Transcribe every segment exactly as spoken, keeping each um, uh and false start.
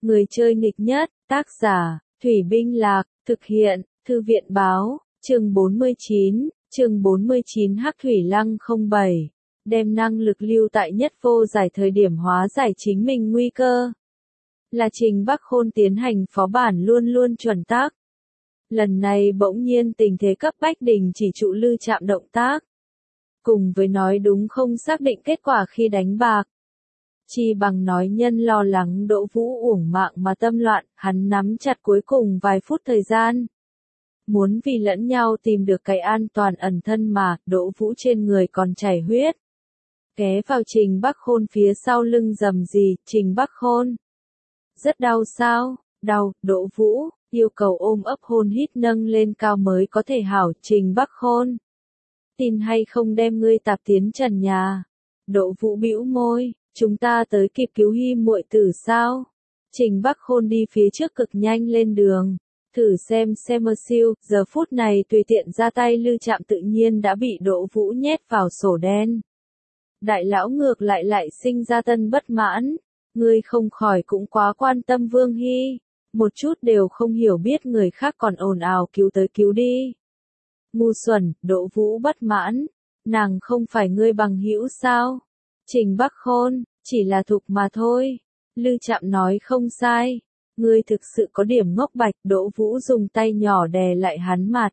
Người chơi nghịch nhất, tác giả, Thủy Binh Lạc, thực hiện, Thư viện Báo, chương bốn mươi chín, chương bốn mươi chín Hắc Thủy Lăng không bảy, đem năng lực lưu tại nhất vô giải thời điểm hóa giải chính mình nguy cơ. Là Trình Bắc Khôn tiến hành phó bản luôn luôn chuẩn tác. Lần này bỗng nhiên tình thế cấp bách đình chỉ trụ Lư Trạm động tác. Cùng với nói đúng không xác định kết quả khi đánh bạc. Chi bằng nói nhân lo lắng Đỗ Vũ uổng mạng mà tâm loạn, hắn nắm chặt cuối cùng vài phút thời gian. Muốn vì lẫn nhau tìm được cái an toàn ẩn thân mà, Đỗ Vũ trên người còn chảy huyết. Ghé vào Trình Bắc Khôn phía sau lưng rầm rì, Trình Bắc Khôn. Rất đau sao? Đau, Đỗ Vũ, yêu cầu ôm ấp hôn hít nâng lên cao mới có thể hảo, Trình Bắc Khôn. Tin hay không đem ngươi tạp tiến trần nhà. Đỗ Vũ bĩu môi, chúng ta tới kịp cứu Hi muội tử sao? Trình Bắc Khôn đi phía trước cực nhanh lên đường. Thử xem xem mơ siêu, giờ phút này tùy tiện ra tay Lư Trạm tự nhiên đã bị Đỗ Vũ nhét vào sổ đen. Đại lão ngược lại lại sinh ra tân bất mãn. Ngươi không khỏi cũng quá quan tâm Vương Hy. Một chút đều không hiểu biết người khác còn ồn ào cứu tới cứu đi. Ngu xuẩn, Đỗ Vũ bất mãn. Nàng không phải ngươi bằng hữu sao? Trình Bắc Khôn, chỉ là thục mà thôi. Lư Trạm nói không sai. Ngươi thực sự có điểm ngốc bạch, Đỗ Vũ dùng tay nhỏ đè lại hắn mặt.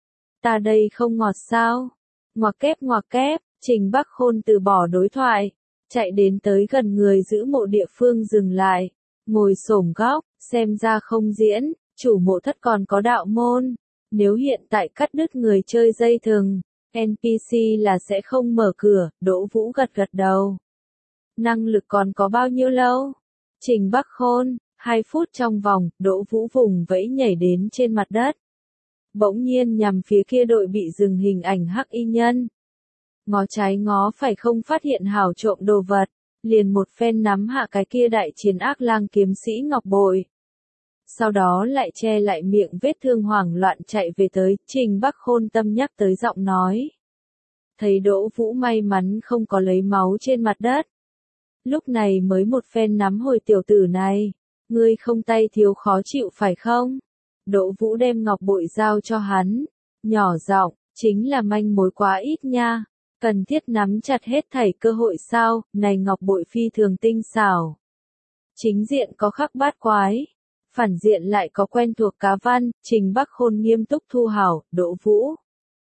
Ta đây không ngọt sao? Ngoặc kép ngoặc kép, Trình Bắc Khôn từ bỏ đối thoại. Chạy đến tới gần người giữ mộ địa phương dừng lại. Ngồi xổm góc, xem ra không diễn, chủ mộ thất còn có đạo môn. Nếu hiện tại cắt đứt người chơi dây thừng, en pê xê là sẽ không mở cửa, Đỗ Vũ gật gật đầu. Năng lực còn có bao nhiêu lâu? Trình Bắc Khôn, hai phút trong vòng, Đỗ Vũ vùng vẫy nhảy đến trên mặt đất. Bỗng nhiên nhằm phía kia đội bị dừng hình ảnh hắc y nhân. Ngó trái ngó phải không phát hiện hảo trộm đồ vật, liền một phen nắm hạ cái kia đại chiến ác lang kiếm sĩ ngọc bội. Sau đó lại che lại miệng vết thương hoảng loạn chạy về tới, Trình Bắc Khôn tâm nhắc tới giọng nói. Thấy Đỗ Vũ may mắn không có lấy máu trên mặt đất. Lúc này mới một phen nắm hồi tiểu tử này, ngươi không tay thiếu khó chịu phải không? Đỗ Vũ đem ngọc bội giao cho hắn, nhỏ giọng, chính là manh mối quá ít nha. Cần thiết nắm chặt hết thảy cơ hội sao, này ngọc bội phi thường tinh xảo. Chính diện có khắc bát quái, phản diện lại có quen thuộc cá văn, Trình Bắc Khôn nghiêm túc thu hảo, Đỗ Vũ.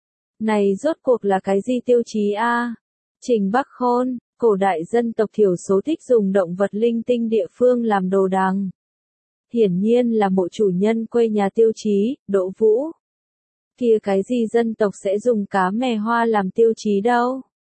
Này rốt cuộc là cái gì tiêu chí a? Trình Bắc Khôn, cổ đại dân tộc thiểu số thích dùng động vật linh tinh địa phương làm đồ đằng. Hiển nhiên là mộ chủ nhân quê nhà tiêu chí, Đỗ Vũ. Kia cái gì dân tộc sẽ dùng cá mè hoa làm tiêu chí đâu?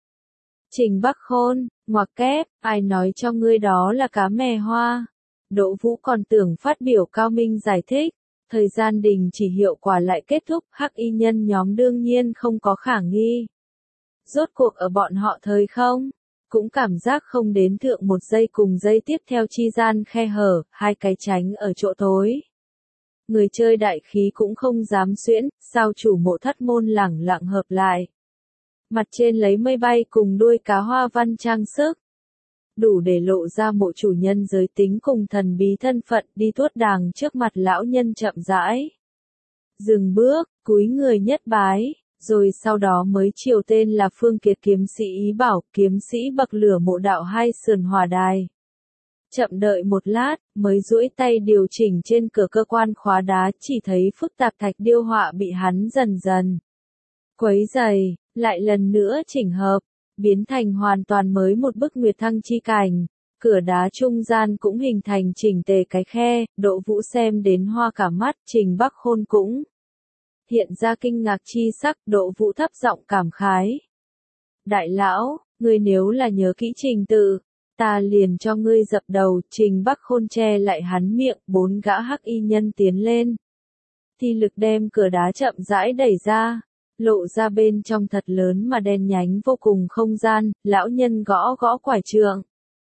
Trình Bắc Khôn, ngoặc kép, ai nói cho ngươi đó là cá mè hoa? Đỗ Vũ còn tưởng phát biểu cao minh giải thích, thời gian đình chỉ hiệu quả lại kết thúc, hắc y nhân nhóm đương nhiên không có khả nghi. Rốt cuộc ở bọn họ thời không, cũng cảm giác không đến thượng một giây cùng giây tiếp theo chi gian khe hở, hai cái tránh ở chỗ tối. Người chơi đại khí cũng không dám xuyễn, sao chủ mộ thất môn lẳng lặng hợp lại. Mặt trên lấy mây bay cùng đuôi cá hoa văn trang sức. Đủ để lộ ra mộ chủ nhân giới tính cùng thần bí thân phận đi tuốt đàng trước mặt lão nhân chậm rãi. Dừng bước, cúi người nhất bái, rồi sau đó mới chiều tên là Phương Kiệt kiếm sĩ ý bảo, kiếm sĩ bậc lửa mộ đạo hai sườn hòa đài. Chậm đợi một lát, mới duỗi tay điều chỉnh trên cửa cơ quan khóa đá, chỉ thấy phức tạp thạch điêu họa bị hắn dần dần quấy dày, lại lần nữa chỉnh hợp, biến thành hoàn toàn mới một bức nguyệt thăng chi cảnh. Cửa đá trung gian cũng hình thành chỉnh tề cái khe, Đỗ Vũ xem đến hoa cả mắt, Trình Bắc Khôn cũng hiện ra kinh ngạc chi sắc, Đỗ Vũ thấp giọng cảm khái. Đại lão, ngươi nếu là nhớ kỹ trình tự, ta liền cho ngươi dập đầu, Trình Bắc Khôn che lại hắn miệng, bốn gã hắc y nhân tiến lên. Thi lực đem cửa đá chậm rãi đẩy ra, lộ ra bên trong thật lớn mà đen nhánh vô cùng không gian, lão nhân gõ gõ quải trượng.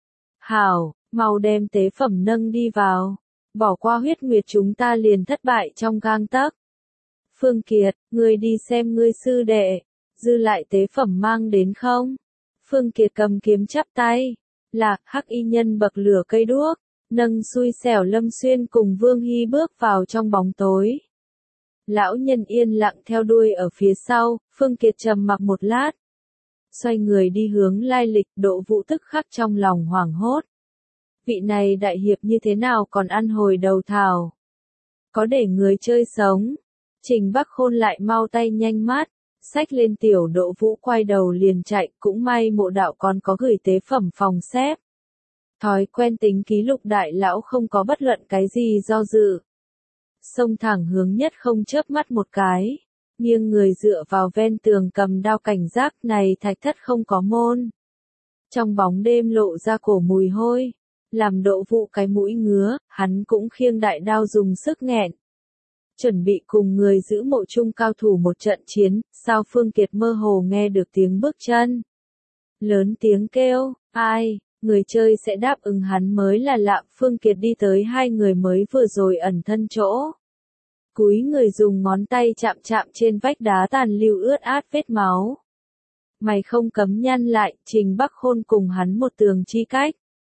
Hảo, mau đem tế phẩm nâng đi vào, bỏ qua huyết nguyệt chúng ta liền thất bại trong gang tấc. Phương Kiệt, ngươi đi xem ngươi sư đệ, dư lại tế phẩm mang đến không? Phương Kiệt cầm kiếm chắp tay. Là, hắc y nhân bậc lửa cây đuốc, Nâng xui xẻo Lâm Xuyên cùng Vương Hy bước vào trong bóng tối. Lão nhân yên lặng theo đuôi ở phía sau, Phương Kiệt trầm mặc một lát. Xoay người đi hướng lai lịch, Đỗ Vũ tức khắc trong lòng hoảng hốt. Vị này đại hiệp như thế nào còn ăn hồi đầu thảo? Có để người chơi sống? Trình Bắc Khôn lại mau tay nhanh mát, xách lên tiểu Đỗ Vũ quay đầu liền chạy, cũng may mộ đạo còn có gửi tế phẩm phòng xếp. Thói quen tính ký lục đại lão không có bất luận cái gì do dự. Xông thẳng hướng nhất không chớp mắt một cái, nghiêng người dựa vào ven tường cầm đao cảnh giác, này thạch thất không có môn. Trong bóng đêm lộ ra cổ mùi hôi, làm Đỗ Vũ cái mũi ngứa, hắn cũng khiêng đại đao dùng sức nghẹn. Chuẩn bị cùng người giữ mộ chung cao thủ một trận chiến, sao Phương Kiệt mơ hồ nghe được tiếng bước chân. Lớn tiếng kêu, ai, người chơi sẽ đáp ứng hắn mới là lạ. Phương Kiệt đi tới hai người mới vừa rồi ẩn thân chỗ. Cúi người dùng ngón tay chạm chạm trên vách đá tàn lưu ướt át vết máu. Mày không cấm nhăn lại, Trình Bắc Khôn cùng hắn một tường chi cách.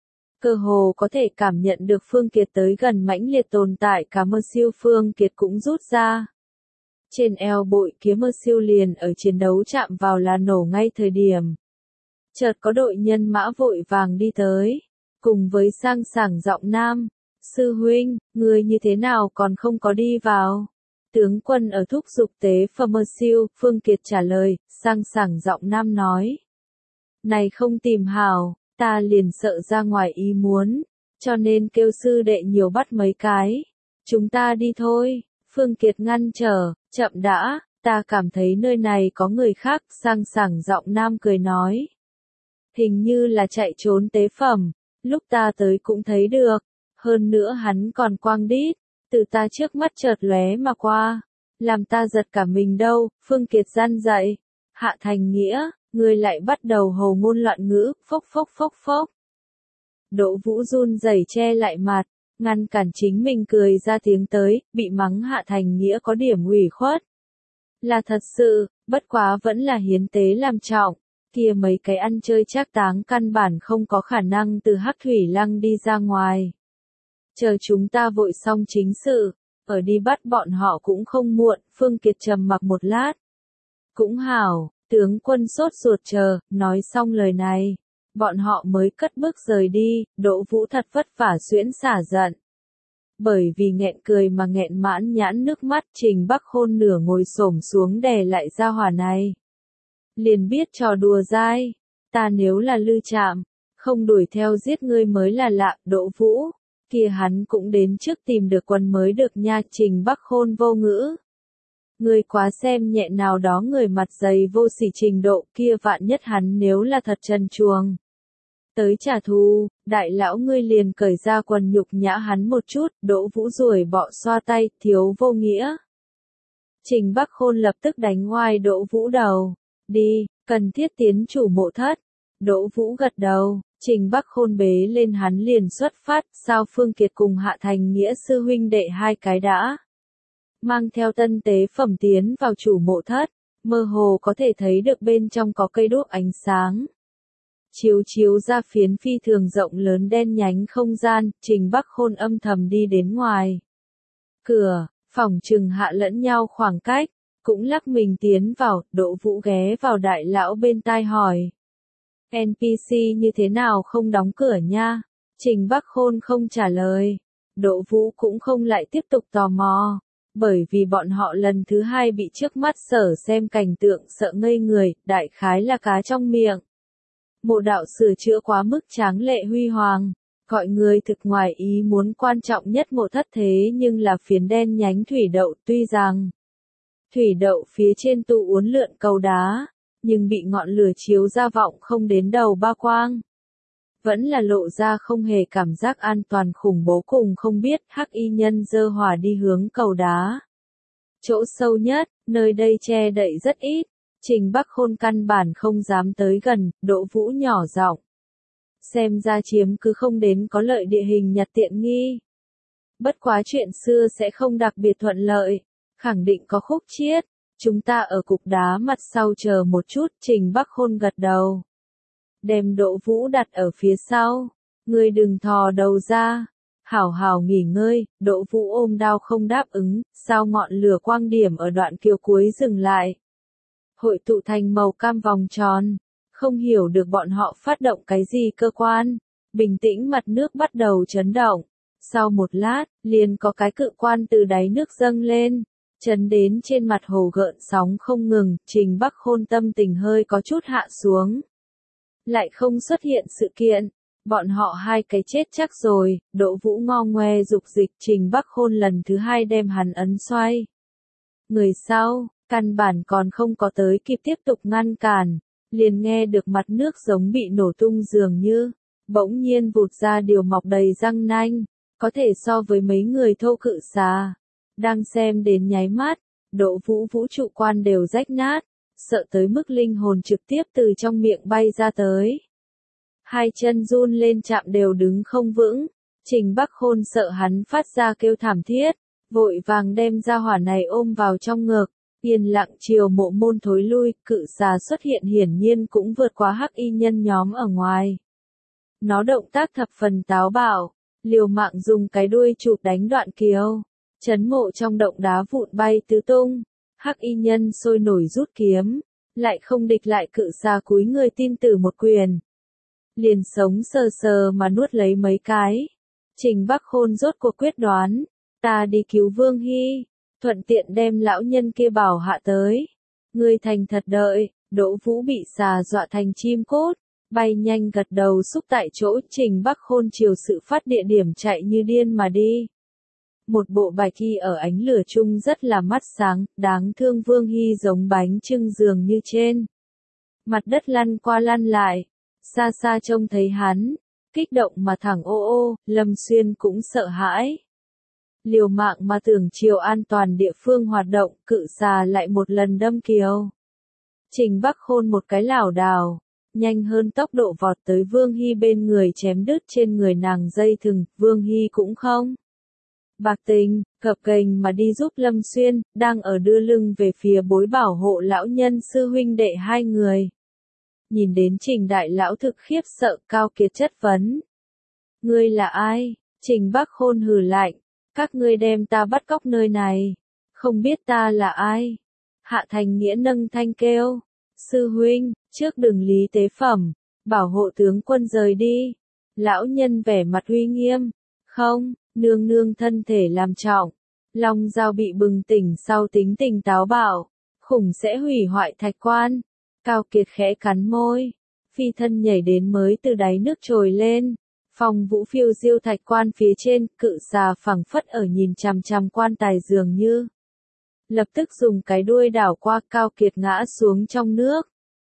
Cơ hồ có thể cảm nhận được Phương Kiệt tới gần mãnh liệt tồn tại, cả mơ siêu Phương Kiệt cũng rút ra. Trên eo bội kiếm mơ siêu liền ở chiến đấu chạm vào là nổ ngay thời điểm. Chợt có đội nhân mã vội vàng đi tới, cùng với sang sảng giọng nam. Sư huynh, người như thế nào còn không có đi vào? Tướng quân ở thúc giục tế phẩm mơ siêu, Phương Kiệt trả lời, sang sảng giọng nam nói. Này không tìm hào, ta liền sợ ra ngoài ý muốn, cho nên kêu sư đệ nhiều bắt mấy cái. Chúng ta đi thôi. Phương Kiệt ngăn trở, chậm đã, ta cảm thấy nơi này có người khác, sang sảng giọng nam cười nói. Hình như là chạy trốn tế phẩm, lúc ta tới cũng thấy được, hơn nữa hắn còn quang đít, từ ta trước mắt chợt lóe mà qua, làm ta giật cả mình đâu. Phương Kiệt gian dậy, Hạ Thành Nghĩa, ngươi lại bắt đầu hồ ngôn loạn ngữ, phốc phốc phốc phốc. Đỗ Vũ run rẩy che lại mặt, ngăn cản chính mình cười ra tiếng tới, bị mắng Hạ Thành Nghĩa có điểm ủy khuất. Là thật sự, bất quá vẫn là hiến tế làm trọng, kia mấy cái ăn chơi trác táng căn bản không có khả năng từ Hắc Thủy Lăng đi ra ngoài. Chờ chúng ta vội xong chính sự, ở đi bắt bọn họ cũng không muộn. Phương Kiệt trầm mặc một lát. Cũng hảo, tướng quân sốt ruột chờ, nói xong lời này, bọn họ mới cất bước rời đi. Đỗ Vũ thật vất vả xuyễn xả giận. Bởi vì nghẹn cười mà nghẹn mãn nhãn nước mắt, Trình Bắc Khôn nửa ngồi xổm xuống đè lại gia hỏa này. Liền biết trò đùa dai, ta nếu là Lư Trạm, không đuổi theo giết ngươi mới là lạ. Đỗ Vũ, kia hắn cũng đến trước tìm được quần mới được nha. Trình Bắc Khôn vô ngữ. Ngươi quá xem nhẹ nào đó người mặt dày vô sỉ trình độ, kia vạn nhất hắn nếu là thật trần truồng. Tới trả thù, đại lão ngươi liền cởi ra quần nhục nhã hắn một chút. Đỗ Vũ ruồi bọ xoa tay, thiếu vô nghĩa. Trình Bắc Khôn lập tức đánh ngoai Đỗ Vũ đầu. Đi, cần thiết tiến chủ mộ thất. Đỗ Vũ gật đầu, Trình Bắc Khôn bế lên hắn liền xuất phát. Sao Phương Kiệt cùng Hạ Thành Nghĩa sư huynh đệ hai cái đã mang theo tân tế phẩm tiến vào chủ mộ thất, mơ hồ có thể thấy được bên trong có cây đuốc ánh sáng. Chiếu chiếu ra phiến phi thường rộng lớn đen nhánh không gian. Trình Bắc Khôn âm thầm đi đến ngoài cửa, phòng trừng hạ lẫn nhau khoảng cách, cũng lắc mình tiến vào. Đỗ Vũ ghé vào đại lão bên tai hỏi. en pê xê như thế nào không đóng cửa nha? Trình Bắc Khôn không trả lời. Đỗ Vũ cũng không lại tiếp tục tò mò, bởi vì bọn họ lần thứ hai bị trước mắt sở xem cảnh tượng sợ ngây người, đại khái là cá trong miệng. Mộ đạo sửa chữa quá mức tráng lệ huy hoàng, gọi người thực ngoài ý muốn. Quan trọng nhất mộ thất thế nhưng là phiến đen nhánh thủy đậu. Tuy rằng thủy đậu phía trên tụ uốn lượn cầu đá, nhưng bị ngọn lửa chiếu ra vọng không đến đầu ba quang. Vẫn là lộ ra không hề cảm giác an toàn khủng bố cùng không biết. Hắc y nhân dơ hỏa đi hướng cầu đá. Chỗ sâu nhất, nơi đây che đậy rất ít. Trình Bắc Khôn căn bản không dám tới gần. Đỗ Vũ nhỏ giọng. Xem ra chiếm cứ không đến có lợi địa hình nhặt tiện nghi. Bất quá chuyện xưa sẽ không đặc biệt thuận lợi. Khẳng định có khúc chiết. Chúng ta ở cục đá mặt sau chờ một chút. Trình Bắc Khôn gật đầu. Đem Đỗ Vũ đặt ở phía sau. Ngươi đừng thò đầu ra. Hảo hảo nghỉ ngơi, Đỗ Vũ ôm đao không đáp ứng, sao ngọn lửa quang điểm ở đoạn kiều cuối dừng lại. Hội tụ thành màu cam vòng tròn, không hiểu được bọn họ phát động cái gì cơ quan, bình tĩnh mặt nước bắt đầu chấn động. Sau một lát, liền có cái cự quan từ đáy nước dâng lên, chấn đến trên mặt hồ gợn sóng không ngừng, Trình Bắc Khôn tâm tình hơi có chút hạ xuống. Lại không xuất hiện sự kiện, bọn họ hai cái chết chắc rồi, Đỗ Vũ ngo ngoe dục dịch, Trình Bắc Khôn lần thứ hai đem hắn ấn xoay. Người sau, căn bản còn không có tới kịp tiếp tục ngăn cản, liền nghe được mặt nước giống bị nổ tung dường như, bỗng nhiên vụt ra điều mọc đầy răng nanh, có thể so với mấy người thô cự xà. Đang xem đến nháy mắt, Đỗ Vũ vũ trụ quan đều rách nát, sợ tới mức linh hồn trực tiếp từ trong miệng bay ra tới. Hai chân run lên chạm đều đứng không vững, Trình Bắc Khôn sợ hắn phát ra kêu thảm thiết, vội vàng đem ra hỏa này ôm vào trong ngực, yên lặng chiều mộ môn thối lui, cự xà xuất hiện hiển nhiên cũng vượt quá hắc y nhân nhóm ở ngoài. Nó động tác thập phần táo bạo, liều mạng dùng cái đuôi chụp đánh đoạn kiều, chấn mộ trong động đá vụn bay tứ tung, hắc y nhân sôi nổi rút kiếm, lại không địch lại cự xà cúi người tin tử một quyền. Liền sống sờ sờ mà nuốt lấy mấy cái. Trình Bắc Khôn rốt cuộc quyết đoán, ta đi cứu Vương Hy, thuận tiện đem lão nhân kia bảo hạ tới. Ngươi thành thật đợi, Đỗ Vũ bị xà dọa thành chim cốt, bay nhanh gật đầu xúc tại chỗ, Trình Bắc Khôn chiều sự phát địa điểm chạy như điên mà đi. Một bộ bài thi ở ánh lửa chung rất là mắt sáng, đáng thương Vương Hy giống bánh chưng dường như trên. Mặt đất lăn qua lăn lại, xa xa trông thấy hắn, kích động mà thẳng ô ô, Lâm Xuyên cũng sợ hãi. Liều mạng mà tưởng chiều an toàn địa phương hoạt động, cự xà lại một lần đâm kiều. Trình Bắc Khôn một cái lảo đảo, nhanh hơn tốc độ vọt tới Vương Hy bên người chém đứt trên người nàng dây thừng, Vương Hy cũng không. Bạc tình, cập kềnh mà đi giúp Lâm Xuyên, đang ở đưa lưng về phía bối bảo hộ lão nhân sư huynh đệ hai người. Nhìn đến Trình đại lão thực khiếp sợ, Cao Kiệt chất vấn. Ngươi là ai? Trình Bắc Khôn hừ lạnh, các ngươi đem ta bắt cóc nơi này, không biết ta là ai? Hạ Thành Nghĩa nâng thanh kêu, sư huynh, trước đừng lý tế phẩm, bảo hộ tướng quân rời đi. Lão nhân vẻ mặt uy nghiêm, không, nương nương thân thể làm trọng, Long Giao bị bừng tỉnh sau tính tình táo bạo, khủng sẽ hủy hoại thạch quan. Cao Kiệt khẽ cắn môi, phi thân nhảy đến mới từ đáy nước trồi lên, phong vũ phiêu diêu thạch quan phía trên, cự xà phẳng phất ở nhìn chằm chằm quan tài dường như. Lập tức dùng cái đuôi đảo qua, Cao Kiệt ngã xuống trong nước.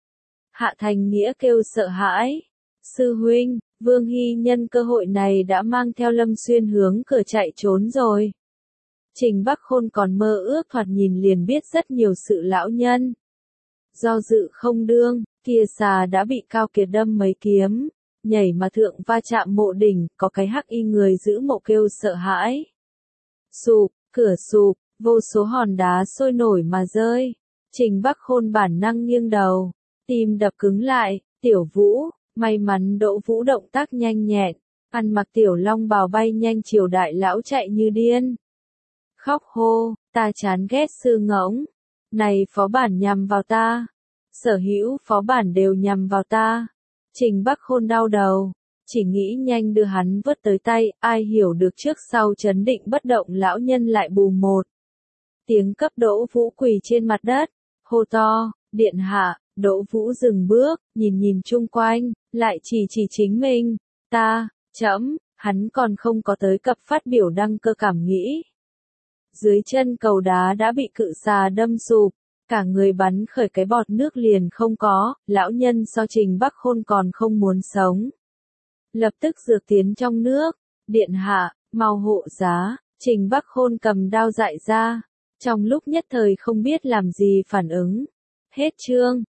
Hạ Thành Nghĩa kêu sợ hãi, sư huynh, Vương Hy nhân cơ hội này đã mang theo Lâm Xuyên hướng cửa chạy trốn rồi. Trình Bắc Khôn còn mơ ước thoạt nhìn liền biết rất nhiều sự lão nhân. Do dự không đương, kia xà đã bị Cao Kiệt đâm mấy kiếm, nhảy mà thượng va chạm mộ đỉnh, có cái hắc y người giữ mộ kêu sợ hãi. Sụp, cửa sụp, vô số hòn đá sôi nổi mà rơi. Trình Bắc Khôn bản năng nghiêng đầu, tim đập cứng lại, Tiểu Vũ, may mắn Đỗ Vũ động tác nhanh nhẹn, ăn mặc tiểu long bào bay nhanh chiều đại lão chạy như điên. Khóc hô, ta chán ghét sư ngỗng. Này phó bản nhằm vào ta. Sở hữu phó bản đều nhằm vào ta. Trình Bắc Khôn đau đầu. Chỉ nghĩ nhanh đưa hắn vớt tới tay, ai hiểu được trước sau chấn định bất động lão nhân lại bù một. Tiếng cấp Đỗ Vũ quỳ trên mặt đất. Hô to, điện hạ, Đỗ Vũ dừng bước, nhìn nhìn chung quanh, lại chỉ chỉ chính mình. Ta, trẫm, hắn còn không có tới cập phát biểu đăng cơ cảm nghĩ. Dưới chân cầu đá đã bị cự xà đâm sụp, cả người bắn khởi cái bọt nước liền không có, lão nhân so Trình Bắc Khôn còn không muốn sống. Lập tức dược tiến trong nước, điện hạ, mau hộ giá, Trình Bắc Khôn cầm đao dại ra, trong lúc nhất thời không biết làm gì phản ứng. Hết chương.